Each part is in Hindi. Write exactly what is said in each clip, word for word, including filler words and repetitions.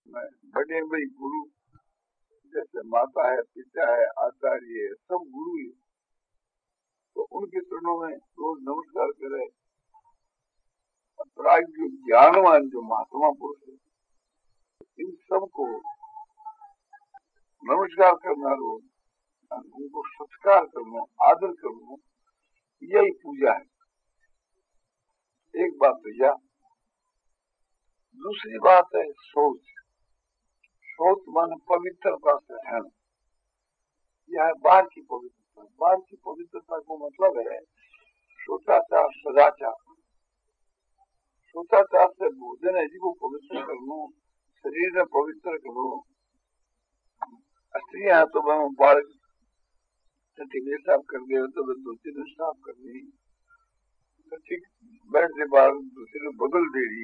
में बड़े बड़े गुरु जैसे माता है, पिता है, आचार्य है, सब गुरु है, तो उनके चरणों में रोज नमस्कार करे। प्राग जो ज्ञानवान जो महात्मा पुरुष है, इन सबको नमस्कार करना रोज, उनको सत्कार करना, आदर करना, यही पूजा है। एक बात तो यह, दूसरी बात है सोच। सोच माने पवित्रता से रहना। यह है बाहर की पवित्रता। बाहर की पवित्रता को मतलब है सोचाचार, सदाचार। सोचाचार से भोजन है जिसको पवित्र करना, शरीर में पवित्र करो। स्त्रियां तो वह बाल साफ कर दे तो वह दूसरी ने साफ कर दी, ठीक बैठने बाल दूसरे बदल दे रही,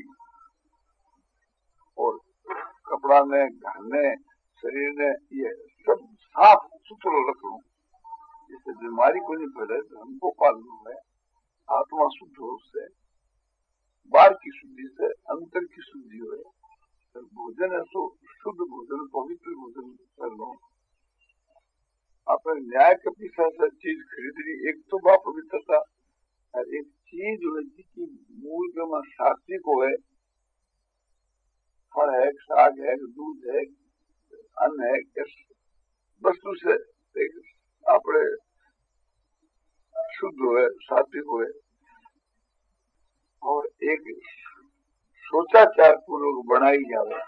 और कपड़ा में, घर में, शरीर में ये सब साफ सुथरा रखो, जिससे बीमारी को नहीं फैले। हमको पालना है आत्मा शुद्ध हो, उससे बाहर की शुद्धि से अंतर की शुद्धि हो। तो भोजन है तो शुद्ध भोजन, पवित्र भोजन कर लो। अपने न्याय के पीछे से चीज खरीद ली, एक तो बात पवित्रता, और एक चीज हो जिसकी मूल में सात्विक हो है, फल है, साग है, दूध है, अन्न है, इस वस्तु से अपने शुद्ध हुए, सात्विक हुए। और एक सोचाचार पूर्वक बनाई जाए,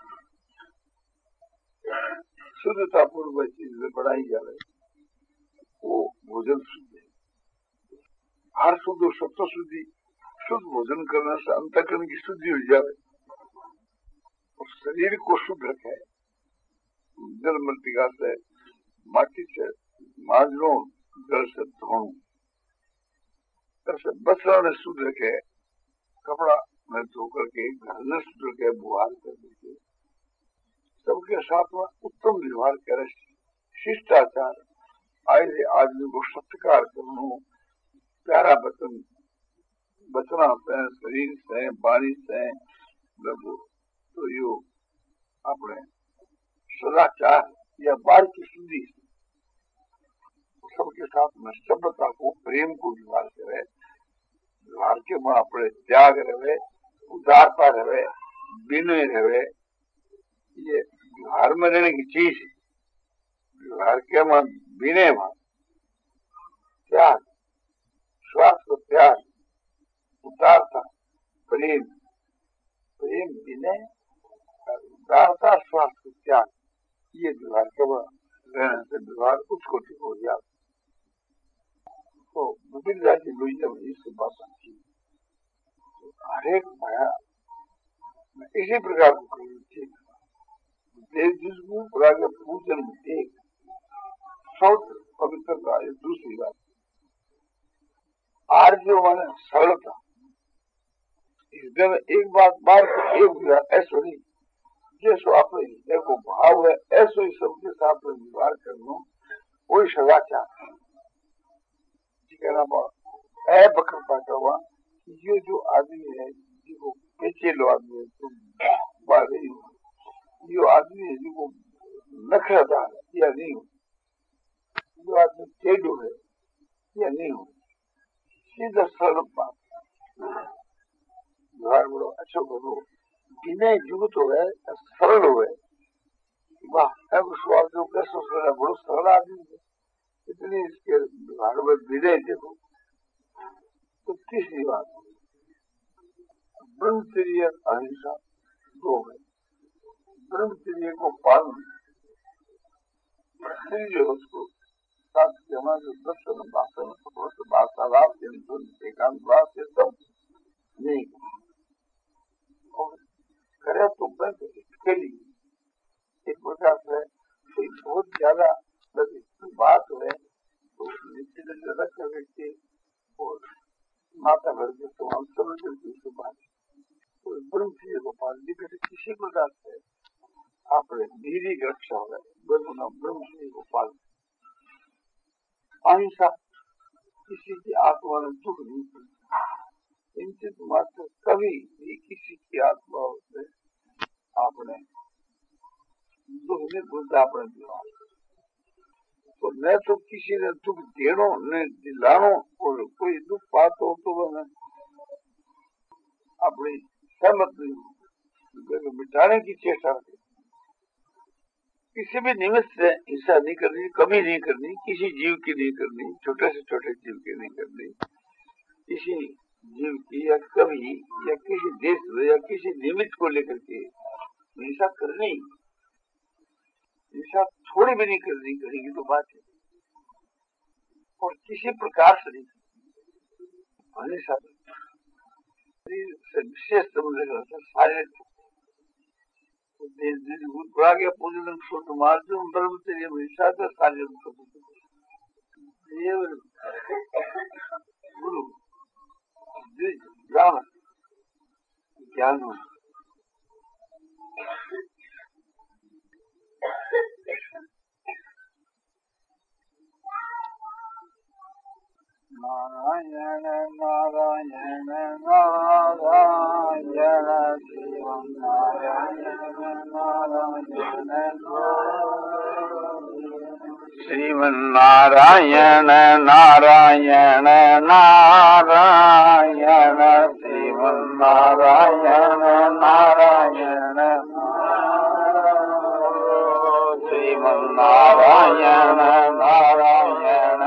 शुद्धता पूर्वक चीज बनाई जाए, वो भोजन शुद्ध है। हर शुद्ध सत्व शुद्धि, शुद्ध भोजन करने से अंतःकरण की शुद्धि हो जाए और शरीर को शुद्ध रखे। जल मृतिका से, माटी से मांज लो, जल से धो, ऐसे बच्चों ने शुद्ध रखे, कपड़ा में धो करके, घर में शुद्ध रखे, बुहार कर देते, सबके साथ में उत्तम व्यवहार करे, शिष्टाचार, आए आदमी को सत्कार करना, प्यारा वचन बचना से, शरीर से, वाणी से, तो यो अपने सदाचार या बाहर की शुद्धि, सबके साथ में सभ्यता को, प्रेम को व्यवहार करे। व्यवहार के में अपने त्याग रहे, उदारता रहे, विनय रहे, ये व्यवहार में रहने की चीज है। व्यवहार के में विनय में त्याग, स्वार्थ को त्याग, उदारता, प्रेम, प्रेम, विनय, उदारता, स्वार्थ को त्याग, ये व्यवहार के में रहने से व्यवहार उत्कोटि हो जाता। तो विभिन्न की लोहिया में इससे बात की, तो हरेक माया इसी प्रकार को करनी चाहिए। देव जिसको प्रकार के पूजन में एक सोच पवित्रता, ये दूसरी बात। आर्य माने सरलता, हृदय में एक बात बार एक व्यवहार, ऐसा नहीं, जैसो अपने हृदय को भाव है ऐसो ही सबके साथ में व्यवहार करना, वही सदाचार है। ऐ बकरता करवा, ये जो आदमी है जिसको पेचे लो आदमी है, तो बारे यो आदमी है जिसको नखरदार है या नहीं हो, जो आदमी टेढ़ो है या नहीं हो, सीधा सरल बात, व्यवहार बड़ो अच्छो करो, विनय युक्त हो है, सरल हो है। वाह, स्वाद जो कैसो सरल, बड़ो सरल आदमी है, इतनी इसके व्यवहार में विनय देखो। तो तीसरी बात, ब्रह्मचर्य अहिंसा दो है। ब्रह्मचर्य को पालन, स्त्री जो उसको साथ जमा जो दर्शन भाषण वार्तालाप एकांतवास ये सब नहीं और करे तो बस इसके लिए एक प्रकार से बहुत ज्यादा बात है तो निश्चित रख व्यक्ति और माता भर के तो हम समझ करके बात तो ब्रह्मचर्य को पालन करके किसी प्रकार से आपने धीरे की रक्षा हो ब्रह्मचर्य को पालन। अहिंसा, किसी की आत्मा में दुख नहीं पड़ता, इनसे मात्र कभी भी किसी की आत्मा से आपने दुख नहीं पूछता अपने दिमाग। तो न तो किसी ने दुख देनो न दिलानो, और कोई दुख पातो तो वह अपनी सहमत नहीं मिटाने की चेष्टा करती। किसी भी निमित्त से हिंसा नहीं करनी, कमी नहीं करनी, किसी जीव की नहीं करनी, छोटे से छोटे जीव की नहीं करनी, किसी जीव की या कभी या किसी देश या किसी निमित्त को लेकर के हिंसा करनी, हिंसा थोड़ी भी नहीं करनी, करेगी तो बात है, और किसी प्रकार से नहीं हमेशा विशेष समझ सारे बुरा गया पूजन शुद्ध मार्जन ब्रह्म तेरे हमेशा तो सारे गुरु ब्राह्मण ज्ञान हो नारायण नारायण नारायण शिवं नारायण नारायण श्रीमन्नारायण नारायण नारायण श्रीमन्नारायण नारायण श्रीमन्नारायण नारायण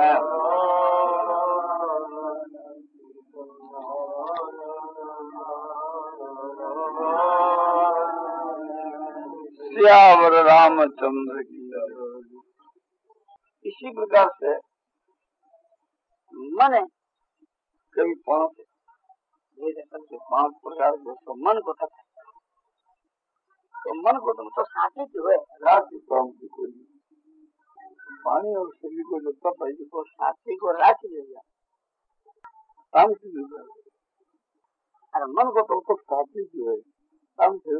श्यावर रामचंद्र की। इसी प्रकार से मन है कभी पांच पांच प्रकार के तो मन को तक तो मन को तुम तो साथी जो है राशि काम की कोई पानी और शरीर को जो तप है जिसको साथी को राशि ले गया काम की ले गया, अरे मन को तो तो साथी जो है काम से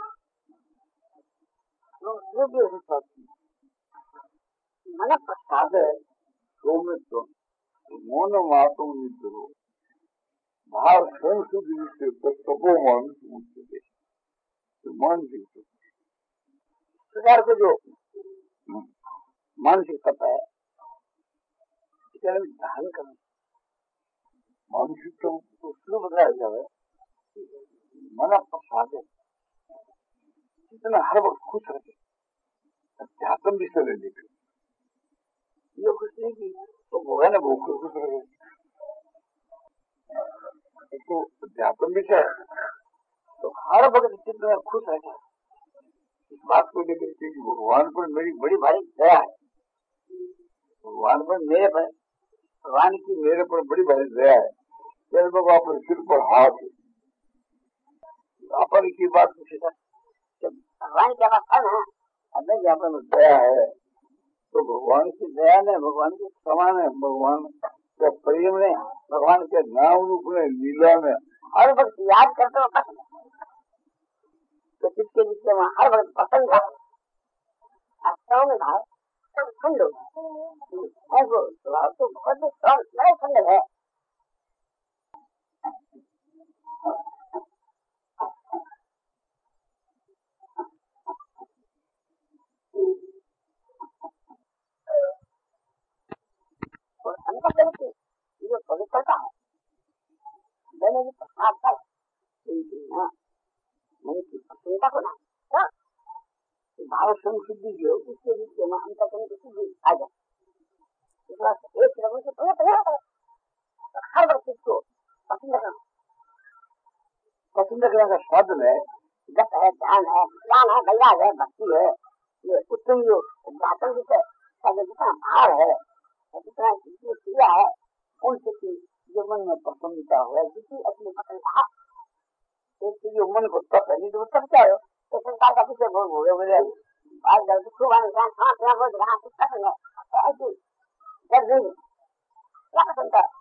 साथी मन प्रसाद है सौमित्र मौन मातों निद्रो भाव संशुद्धि से तपो मान मुझसे मानसिक प्रकार को जो मानसिक तप है ध्यान करना मानसिक तो उसको बताया जाए मन प्रसाद है इतना हर वक्त खुश रहे, अध्यात्म भी से लेने के ये खुश नहीं की तो वो है ना वो खुश रहे, तो अध्यात्म भी है तो हर वक्त चित्त में खुश रहे। इस बात को लेकर के भगवान पर मेरी बड़ी भारी दया है, भगवान पर मेरे पर भगवान की मेरे पर बड़ी भारी दया है। मेरे बाबा अपने सिर पर हाथ है अपन की बात पूछे था भगवान क्या बात है ना, अब यहाँ पर दया है तो भगवान की दया ने भगवान के समान है, भगवान के प्रेम ने भगवान के नाम रूप ने लीला में हर वक्त याद करते हो तो किसके जिसके वहाँ हर वक्त पसंद है में भाव ठंड हो तो बहुत बड़े ठंड है। और अंतःकरण की जो पवित्रता है मैंने भी प्रसाद है मन की प्रसन्नता को ना भाव संशुद्धि जो उसके बीच में अंतःकरण की शुद्धि आ जाए इस बात एक रंग से हर वक्त इसको पसंद करना पसंद करने का साधन है जप है ध्यान है ज्ञान है वैराग है भक्ति है ये उत्तम जो ज्ञापन जितना भार है जितना क्रिया है उनसे की जो मन में प्रसन्नता हो जितनी अपनी प्रसन्नता एक जो मन को तप है नहीं तो तप क्या हो तो संसार का पीछे भोग हो गए आज जब खूब इंसान सांस लेना बोल रहा है पसंद है ऐसी जब नहीं क्या पसंद है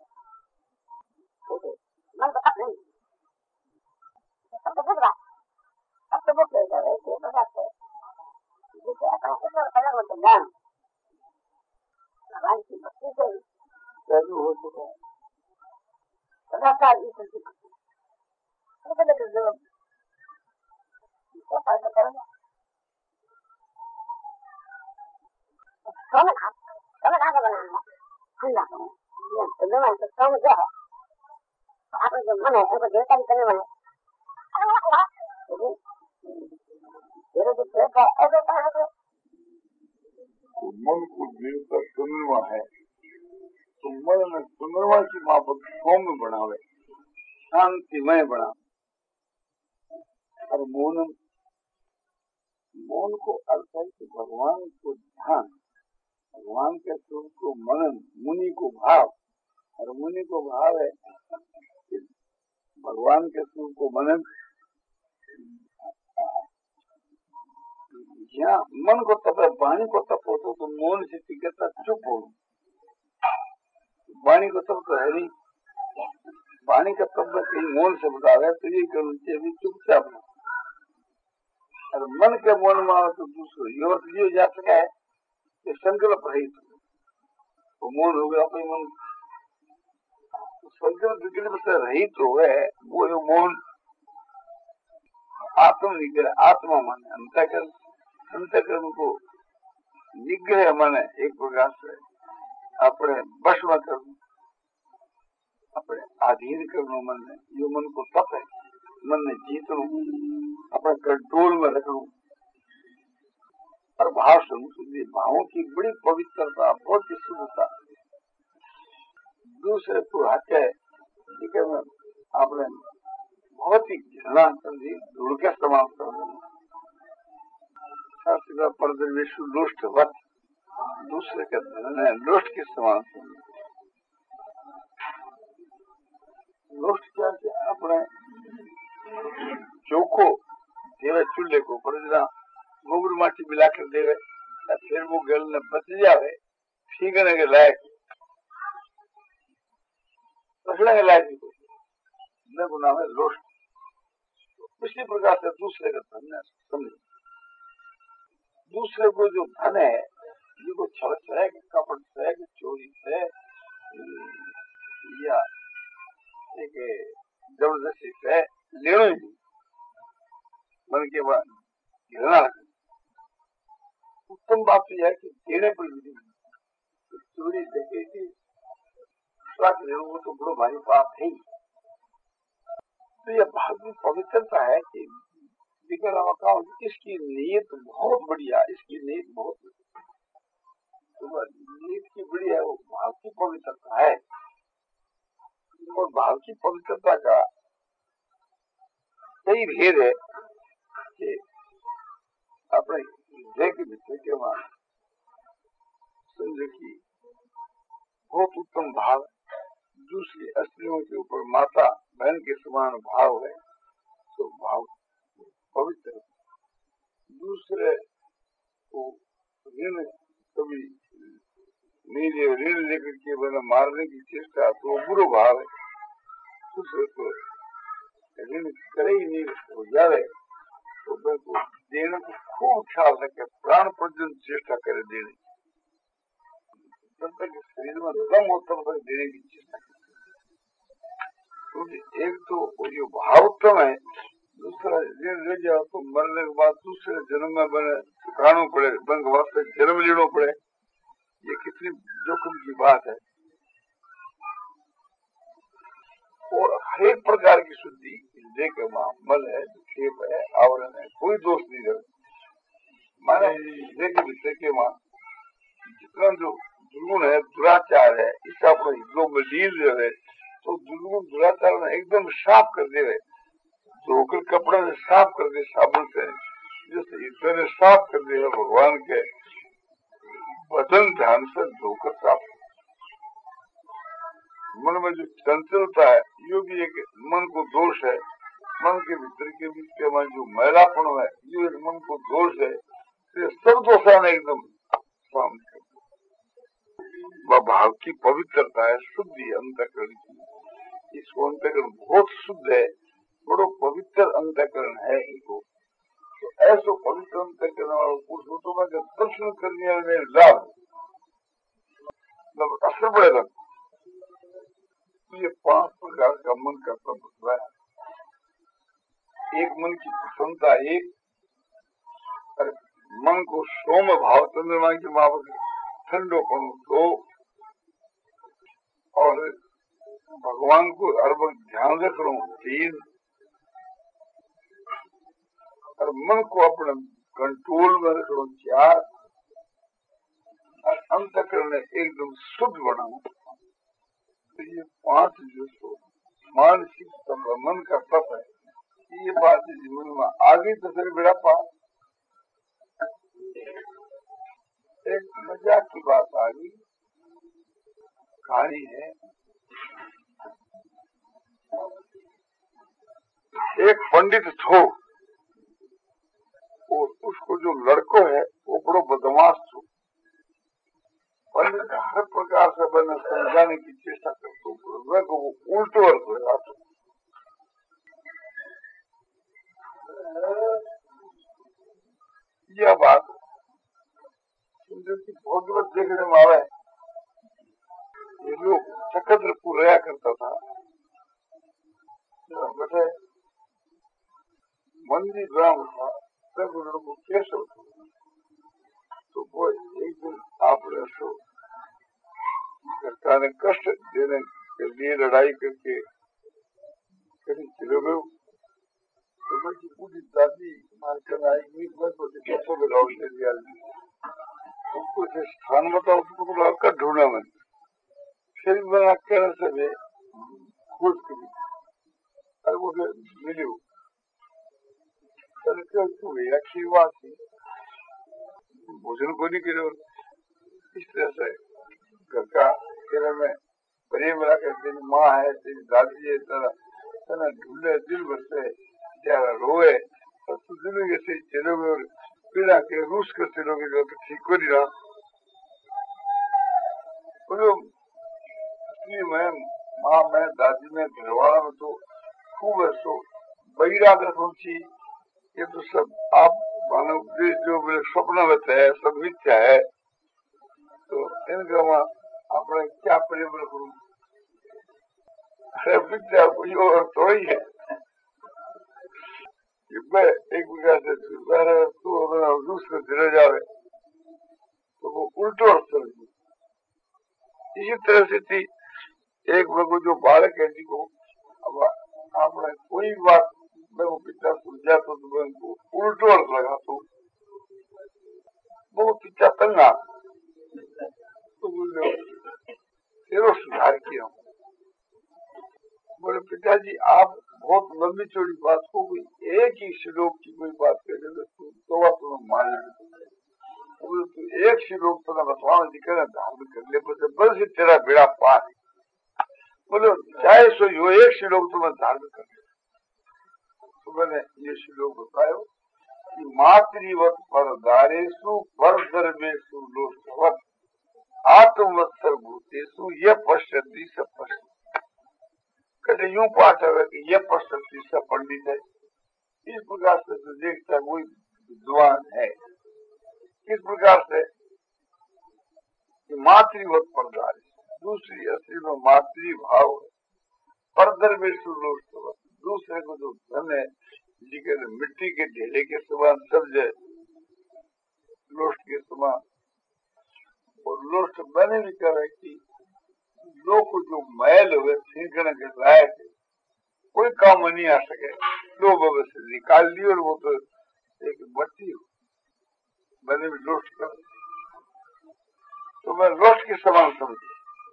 मन को तप नहीं सब तो रहा अब तो वो कह रहे थे प्रकार से जिसे अपना कितना अलग होता ज्ञान भगवान की भक्ति से जरूर हो चुका है सदाचार इस फायदा करेगा सोम भाव सोम कहाँ से बना है? ठंडा सोम। तो दोनों तो सोम जो है आपका जो मन है उनको देवता भी करने मन है तेरे जो पेट है ऐसे कहाँ से मन को देवता चंद्रमा है तो मन में चंद्रमा की माफक सोम बनावे, शांतिमय बना। और मौन मौन को अर्थ है कि भगवान को ध्यान, भगवान के स्वरूप को मनन, मुनि को भाव। और मुनि को भाव है कि भगवान के स्वरूप को मनन। यहाँ मन को तप है, वाणी को तप हो तो मौन से टिकता चुप हो। वाणी को तप तो है नहीं, वाणी का तप कहीं मौन से बतावे तो ये करना चाहिए चुपचाप। और मन के मौन में तो दूसरो ये ये जा सका है कि संकल्प रहित तो मौन हो गया अपने मन। संकल्प विकल्प से रहित हो गए वो जो मौन आत्म निग्रह, आत्मा मन अंतःकरण, अंतःकरण को निग्रह मन एक प्रकार से अपने वश में करना, अपने अधीन करना मन ने, यो मन को तप है। मन ने जीतना, अपने कंट्रोल में रखना। और भाव शुद्धि, भावों की बड़ी पवित्रता, बहुत ही शुद्धता। दूसरे को हटे लेकिन आपने बहुत ही घृणा कर दी, ढूंढ के समाप्त कर देना। शास्त्र का परदर्वेश लोष्ट वत, दूसरे के धन है लोष्ट के समान समझ। लोष्ट क्या कि अपने चोखो देवे चूल्हे को पर गोबर माटी मिलाकर देवे, फिर वो गल ने बच जावे, फीकने के लायक रखने के लायक न गुना है लोष्ट। इसी प्रकार से दूसरे का धन है समझ। दूसरे को जो धन है जिसको छल से, कपट से, चोरी से या एक जबरदस्ती से लेना ही मन के बाद घृणा रखना। उत्तम बात यह है कि देने पर भी चोरी डकैती वो तो बड़ो भारी पाप है। तो यह भावी पवित्रता है कि इसकी नीयत बहुत बढ़िया, इसकी नीयत बहुत तो नीयत की बढ़िया वो भाव की पवित्रता है। और भाव की पवित्रता का कई भेद है कि अपने हृदय के भीतर के वहां समझे की बहुत उत्तम भाव, दूसरी स्त्रियों के ऊपर माता बहन के समान भाव है तो भाव पवित्र। दूसरे को ऋण कभी नीले ऋण लेकर के बना मारने की चेष्टा तो बुरो भाव है। दूसरे को ऋण करे ही नहीं हो जाए तो को देने को खूब ख्याल रखे, प्राण पर्यंत चेष्टा करे देने, जब तक शरीर में दम हो तब तक देने की चेष्टा करे। क्योंकि एक तो जो भाव उत्तम है, दूसरा ऋण ले जाओ तो मरने के बाद दूसरे जन्म में बने चुकाना पड़े, बंग वास्ते जन्म लेना पड़े, ये कितनी जोखिम की बात है। और हर एक प्रकार की शुद्धि देकर मल है, खेप है, आवरण है, कोई दोष नहीं रहे। माना देखे भीतर के वहां जितना जो दुर्गुण है, दुराचार है, इस अपने हिस्सों में लील रहे तो दुर्गुण दुराचार में एकदम साफ कर दे रहे, धोकर कपड़ा से साफ कर दे साबुन से, जैसे ईश्वर ने साफ कर दिया भगवान के वचन ध्यान से धोकर साफ। मन में जो चंचलता है यो भी एक मन को दोष है। मन के भीतर के बीच के मन जो मैलापन है ये एक मन को दोष है। ये सब दोषान एकदम शांत कर वह भाव की पवित्रता है, शुद्धि अंतःकरण की। इसको अंतःकरण बहुत शुद्ध है, बड़ो पवित्र अंतःकरण है इनको। तो ऐसा पवित्र अंतःकरण वाला पुरुषों में जब दर्शन करने वाले लाभ मतलब असर पड़ेगा। ये पांच प्रकार का मन का तत्व है। एक मन की प्रसन्नता, एक मन को सोम भाव चंद्रमा की मावक ठंडोपन दो और भगवान को हर वक्त ध्यान रखो। तीन, और मन को अपने कंट्रोल में रखो। चार, और अंतःकरण एकदम शुद्ध बनाओ। तो ये पांच जो सो मानसिक मन का तप है, ये बात जीवन में आगे तो फिर बेड़ा पार। एक मजाक की बात आ गई, कहानी है। एक पंडित थो और उसको जो लड़को है वो बड़ो बदमाश थो। पंडित हर प्रकार से मैंने समझाने की चेष्टा करते वह को वो उल्टो अर्थ लगा। यह बात बहुत देखने में आवे। ये लोग चक्रधरपुर रहा करता था, बेटे मंदिर ग्राम था, सब को केसव था। तो वो एक दिन आपने सो सरकार ने कष्ट देने के लिए लड़ाई करके कहीं चले गए। तो मैं की पूरी दादी मारकर आएगी, मैं तो कैसे बिलाओ ले लिया। उनको से स्थान बताओ, उसको तो आपका ढूंढा मैं। फिर मैं कहने से भी खोज करी और वो मिली। अच्छी बात थी, भोजन को नहीं करे। इस तरह से घर का खेल में प्रेम रखे। तेरी माँ है, तेरी दादी है, तेरा ढूंढे दिल भर से त्यारा रोए और तू दिल से चलोगे और पीड़ा के रूस कर चलोगे जो तो ठीक हो नहीं रहा। मैं माँ में दादी में घरवाला में तो खूब है सो बैराग रखी। ये तो सब आप मानव उपदेश जो मेरे स्वप्न में है सब मिथ्या है। तो इनका वहां अपने क्या प्रेम रखू? अरे मिथ्या कोई और थोड़ी है। मैं एक प्रकार से तू दूसरे चले जावे तो वो उल्टो अर्थ। इसी तरह से थी एक लोगों जो बालक है जी को अब आपने कोई बात मैं वो पिता सुलझा तो मैं उनको उल्टो अर्थ लगा तो वो पिता तंगा तो बोले तेरो सुधार किया। बोले पिताजी आप बहुत लंबी चौड़ी बात हो गई, एक ही श्लोक की कोई बात कर रहे तो बात तुम्हें मान बोले तू एक श्लोक तो बतवाना दिखे धार्मिक कर ले बस ही तेरा बेड़ा पार। बोलो चाहे सो यो एक श्लोक तुम्हें धार्मिक कर ले। तो मैंने ये श्लोक बताया कि मातृवत पर दारेशु पर धर्मेशु लोकवत आत्मवत्सर भूतेशु ये पश्यति सब पश्य। कहते यूं पाठ है कि ये पश्यति सब पंडित है। इस प्रकार से जो देखता है वही विद्वान है। इस प्रकार से मातृवत पर दारेशु दूसरी असली में मातृ भाव है। परदर में सुलोष्टवत दूसरे को जो धन है जी के मिट्टी के ढेले के समान समझे लोष्ट के समान। और लोष्ट मैंने भी कहा कि लोग को जो मैल हुए फेंकने के लायक है कोई काम नहीं आ सके, लोग से निकाल ली और वो तो एक मट्टी हो। मैंने भी लोष्ट कर तो मैं लोष्ट के समान समझी।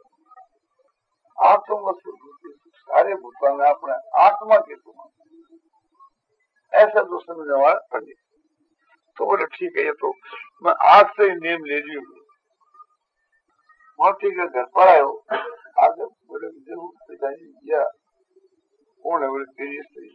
आत्म सारे भूतों में अपने आत्मा के समान ऐसा जो समझने वाला पंडित। तो बोले ठीक है ये तो मैं आज से ही नेम ले ली हूँ। वहां ठीक है घर पर आए हो आगे बोले जरूर पिताजी या कौन है? बोले तेरी स्त्री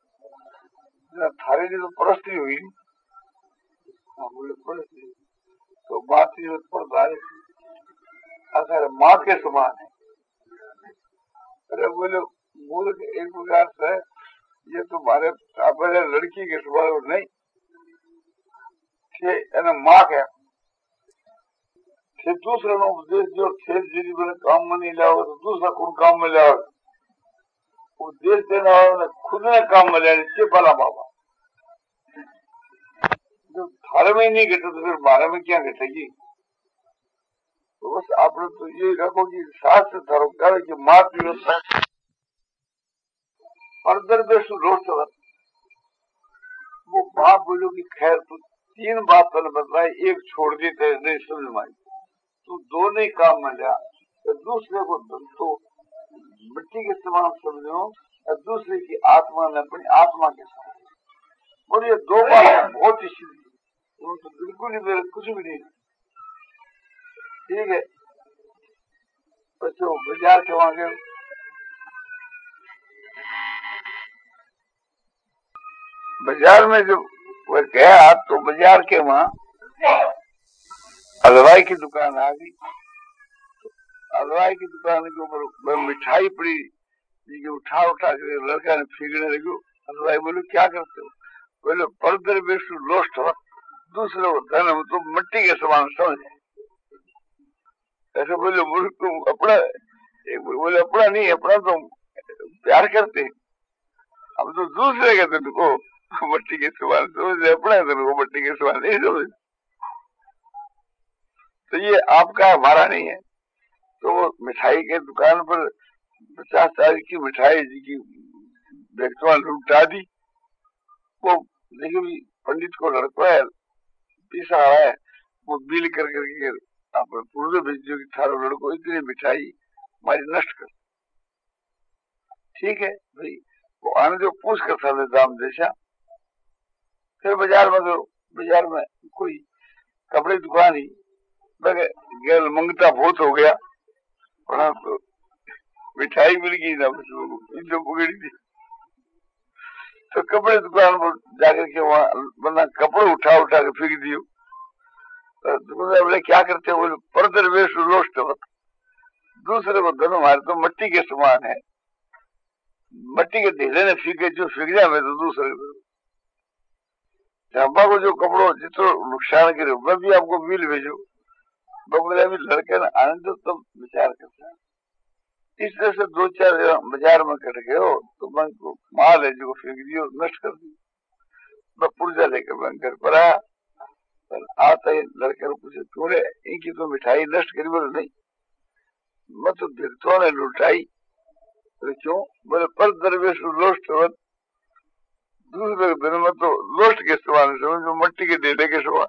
थारे जी तो परस्त्री हुई। हाँ बोले परस्त्री तो बात पर दारे अगर माँ के समान है। अरे बोले मूल एक प्रकार से ये तुम्हारे तो लड़की के स्वभाव नहीं थे माँ के थे दूसरे उपदेश जो थे जी मैंने काम में नहीं लाओ तो दूसरा कौन काम में लाओ। उपदेश देने वाले खुद ने काम में लेने से भला बाबा जो थारे में ही नहीं घटे तो फिर बारह में क्या घटेगी? तो बस आपने तो ये रखो कि शास्त्र थारो कहे कि मात और दरवेश रोस्ट वो बाप बोलो कि खैर तू तीन बात तने बताई, एक छोड़ दी तेरे नहीं समझ में आई, तू दोनों ही काम में लिया। तो दूसरे को तो मिट्टी के समान समझो और दूसरे की आत्मा ने अपनी आत्मा के समान। और ये दो बात बहुत ही सीधी, तो बिल्कुल ही मेरे कुछ भी नहीं। ठीक है, बच्चों बाजार के वहां गए, बाजार में जब वह गया तो बाजार के वहां हलवाई की दुकान आ गई। हलवाई की दुकान के ऊपर मिठाई पड़ी, उठा उठा के लड़का ने फेंकने लगे। हलवाई बोले क्या करते हो? बोले परदर बेशु लोस्ट हो, दूसरे को धन हो तो मिट्टी के समान समझ। ऐसे बोले बोले तुम अपना, बोले अपना नहीं, अपना तो प्यार करते, हम तो दूसरे के धन को मिट्टी के समान समझ, अपना धन को मिट्टी के समान नहीं समझ। तो ये आपका हमारा नहीं है। तो वो मिठाई के दुकान पर पचास तारीख की मिठाई जी की व्यक्तिवान लुटा दी। वो देखिए पंडित को लड़का है पीसा है, वो बिल कर करके आप पूर्व भेजो कि थारो लड़को इतनी मिठाई हमारी नष्ट कर। ठीक है भाई, वो आने जो पूछ कर था दाम जैसा। फिर बाजार में गयो, बाजार में कोई कपड़े दुकान ही गैल मंगता बहुत हो गया, तो मिठाई मिल गई ना जो पकड़ी थी। तो कपड़े दुकान पर जाकर के वहां बंदा कपड़े उठा उठा के फेंक दियो। तो दुकानदार बोले क्या करते हो? बोले परदर वेश रोस्ट, दूसरे को धन मारे तो मिट्टी के समान है, मिट्टी के ढेले ने फीके जो फेंक जाए मैं तो दूसरे चंपा को जो कपड़ों जितो नुकसान करे मैं भी आपको बिल भेजो। बोले अभी लड़के ने आनंद तो तब विचार करता है। इस तरह से दो चार बाजार में कट गए हो तो बैंक को माल है जो फेंक दियो, नष्ट कर दी। मैं पुर्जा लेकर बैंक घर पर आया, आता ही लड़के ने पूछे थोड़े इनकी तो मिठाई नष्ट करी? बोले नहीं, मैं तो भक्तों ने लुटाई। बोले क्यों? बोले पर दरवेश लोस्ट हो, दूसरे दिन में तो लोस्ट के समान समझो, मिट्टी के ढेले के समान।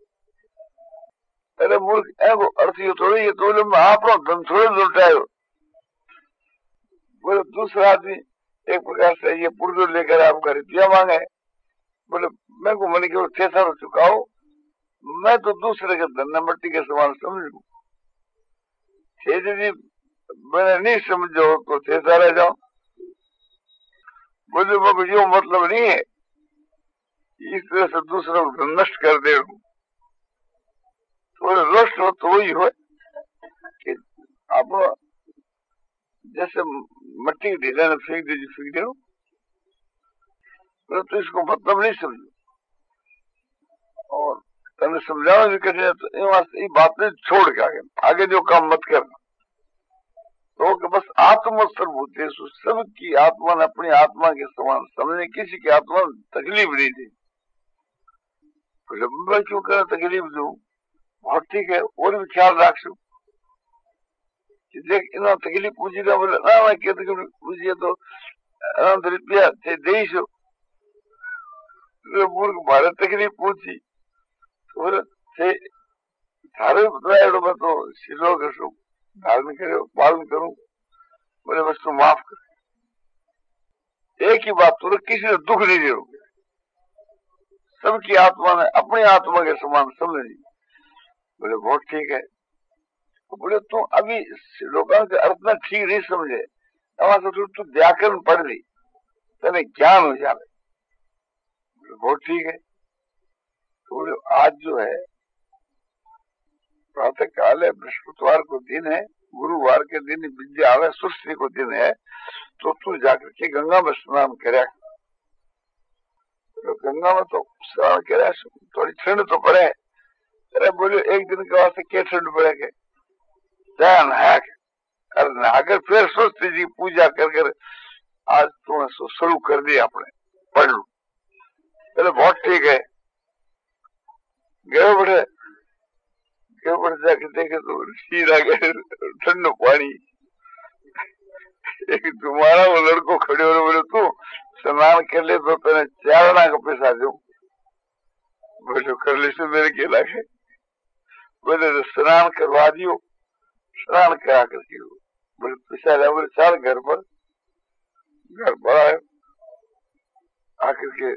अरे मूर्ख, एगो अर्थ ये थोड़ी है तो बोले मैं आपनो धन थोड़े लुटायो। बोले दूसरा आदमी एक प्रकार से ये पुर्जो लेकर आपका रुपया मांगे, बोले मैं को मन के छह साल चुकाओ, मैं तो दूसरे के धन मिट्टी के समान समझू। जी मैंने नहीं समझो तो छह साल जाओ। बोले मैं यो मतलब नहीं है इस तरह से दूसरे को धन नष्ट कर दे। बोले नष्ट हो तो वही हो कि आप जैसे मिट्टी के ढेले में फेंक दीजिए फेंक दे, तो इसको मतलब नहीं समझो। और तने समझाओ भी कठिन तो ये बात नहीं छोड़ के आगे आगे जो काम मत करना। तो कि बस आत्म सर्वभूते सबकी आत्मा ने अपनी आत्मा के समान समझने, किसी की आत्मा तकलीफ नहीं दी। मैं क्यों कर तकलीफ दू? बहुत ठीक है, और भी ख्याल रखू देख इन तकलीफ पूछी था। बोले ना मैं क्या तकलीफ पूछिए तो अनंत रुपया थे दे सो मूर्ख भारत तकलीफ पूछी तो बोले थे थारे बताया मैं तो सिलो कर धारण करे पालन करूं। बोले बस तो माफ कर। एक ही बात तो किसी ने दुख नहीं दे, सबकी आत्मा ने अपनी आत्मा के समान समझ ली। बोले बहुत ठीक है। तो बोले तू अभी लोगों के अर्थ में ठीक नहीं समझे, तो तू व्याकरण पढ़ ली तेने ज्ञान हो जाए। बोले बहुत ठीक है। तो बोले आज जो है प्रातः काल है, बृहस्पतिवार को दिन है, गुरुवार के दिन विद्या आवे, सुस्ती को दिन है, तो तू जाकर के गंगा में स्नान करे। तो गंगा में तो स्नान करे, थोड़ी ठंड तो पड़े। अरे बोले एक दिन के वास्ते क्या ठंड पड़ेगा? क्या नहाया के नहाकर फिर सुस्ती जी पूजा कर कर आज तुम्हें शुरू कर दिया आपने, पढ़ लो। चलो बहुत ठीक है। गए बड़े के ऊपर जाके देखे तो शीरा के ठंडो पानी। एक तुम्हारा वो लड़को खड़े हो बोले तू स्नान कर ले तो तेने चारणा का पैसा दो। बोले कर ले से मेरे के लागे। बोले तो स्नान करवा दियो। स्नान करा करके बोले पैसा लिया। बोले चार घर पर घर पर आए आकर के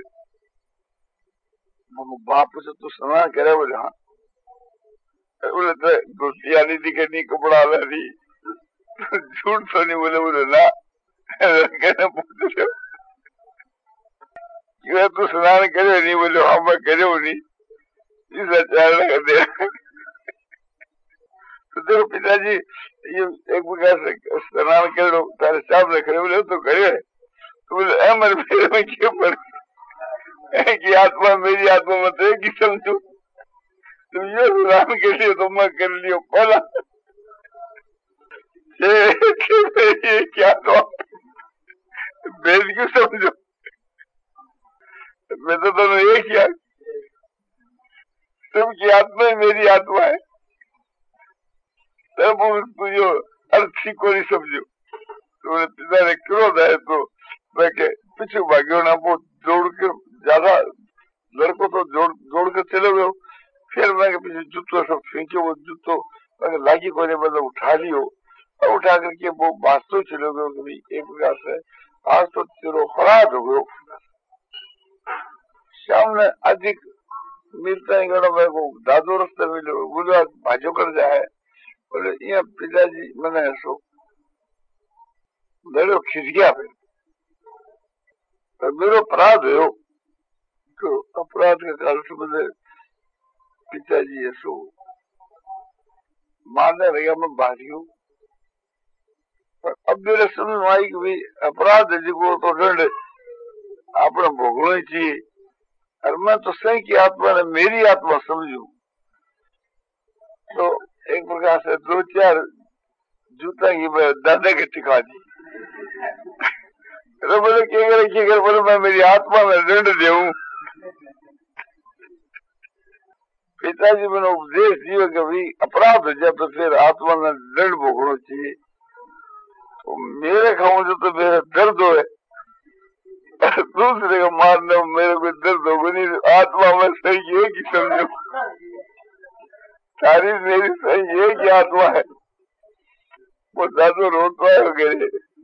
बाप से तू स्नान करे। बोले हाँ। बोले तो धोतिया नहीं दिखे कपड़ा नहीं झूठ तो नहीं। बोले बोले ना कहने पूछ रहे क्यों तू स्नान करे नहीं। बोले हाँ मैं करे नहीं इस चारण कर दे। तो देखो पिताजी ये एक प्रकार से स्नान कर लो तारे सामने खड़े। बोले तो करे। तो बोले अमर मेरे में क्यों पर कि आत्मा मेरी आत्मा मत है कि समझो तुम ये स्नान के लिए तो मैं कर लियो पहला ये क्या तो वेद क्यों समझो। मैं तो दोनों एक ही तुमकी आत्मा ही मेरी आत्मा है तब तुझो अर्थ को नहीं समझो। तो पिता ने क्रोध है तो मैं के पीछे भाग्यो ना वो जोड़ के ज्यादा लड़को तो जोड़ जोड़ के चले गए। फिर मैं के पीछे जूतो सब फेंके। वो जूतो मैं लागी को ने मतलब उठा लियो और उठा करके वो वास्तव चले गए कि भाई एक प्रकार से आज तो तेरो अपराध हो गयो। शाम ने अधिक मिलता है गणो मेरे को दादो रस्ते मिले। बोले भाजो कर जाए। बोले ये पिताजी मैंने ऐसो लड़ो खिंच गया। फिर तो मेरा अपराध हो तो अपराध के कारण से मुझे पिताजी ऐसो मारने लगा। मैं बाहरी हूँ अब मेरे समझ में आई कि भाई अपराध जो तो दंड अपने भोगना ही चाहिए। और मैं तो सही की आत्मा ने मेरी आत्मा समझू। तो एक प्रकार से दो चार जूता की मैं दादा के टिका दी। तो बोले क्या करे क्या करे। बोले मैं मेरी आत्मा में दंड देऊं। पिताजी मैंने उपदेश दिया कि भाई अपराध हो जाए तो फिर आत्मा में दंड भोगना चाहिए। तो मेरे खाऊं जो तो मेरा दर्द हो दूसरे को मारने मेरे को दर्द होगा नहीं। आत्मा में सही है कि समझो सारी मेरी सही है कि आत्मा है। वो दादो रोता है वगैरह